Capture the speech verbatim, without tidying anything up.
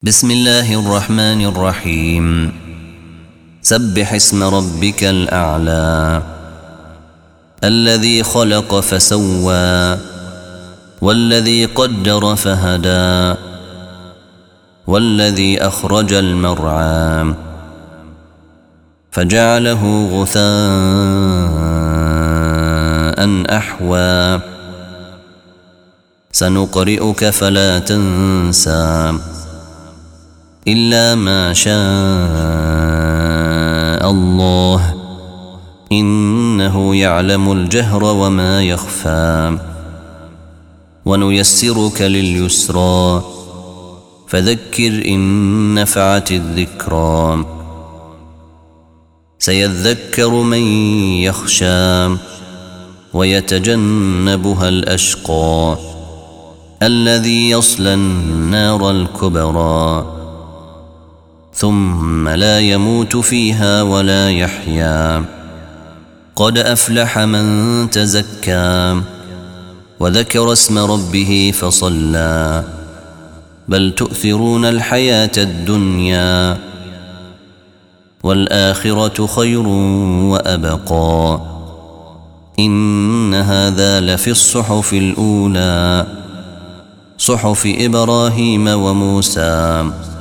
بسم الله الرحمن الرحيم. سبح اسم ربك الأعلى الذي خلق فسوى والذي قدر فهدى والذي أخرج المرعى فجعله غثاء أحوى سنقرئك فلا تنسى إلا ما شاء الله إنه يعلم الجهر وما يخفى ونيسرك لليسرى فذكر إن نفعت الذكرى سيذكر من يخشى ويتجنبها الأشقى الذي يصلى النار الكبرى ثم لا يموت فيها ولا يحيا قد أفلح من تزكى وذكر اسم ربه فصلى بل تؤثرون الحياة الدنيا والآخرة خير وأبقى إن هذا لفي الصحف الأولى صحف إبراهيم وموسى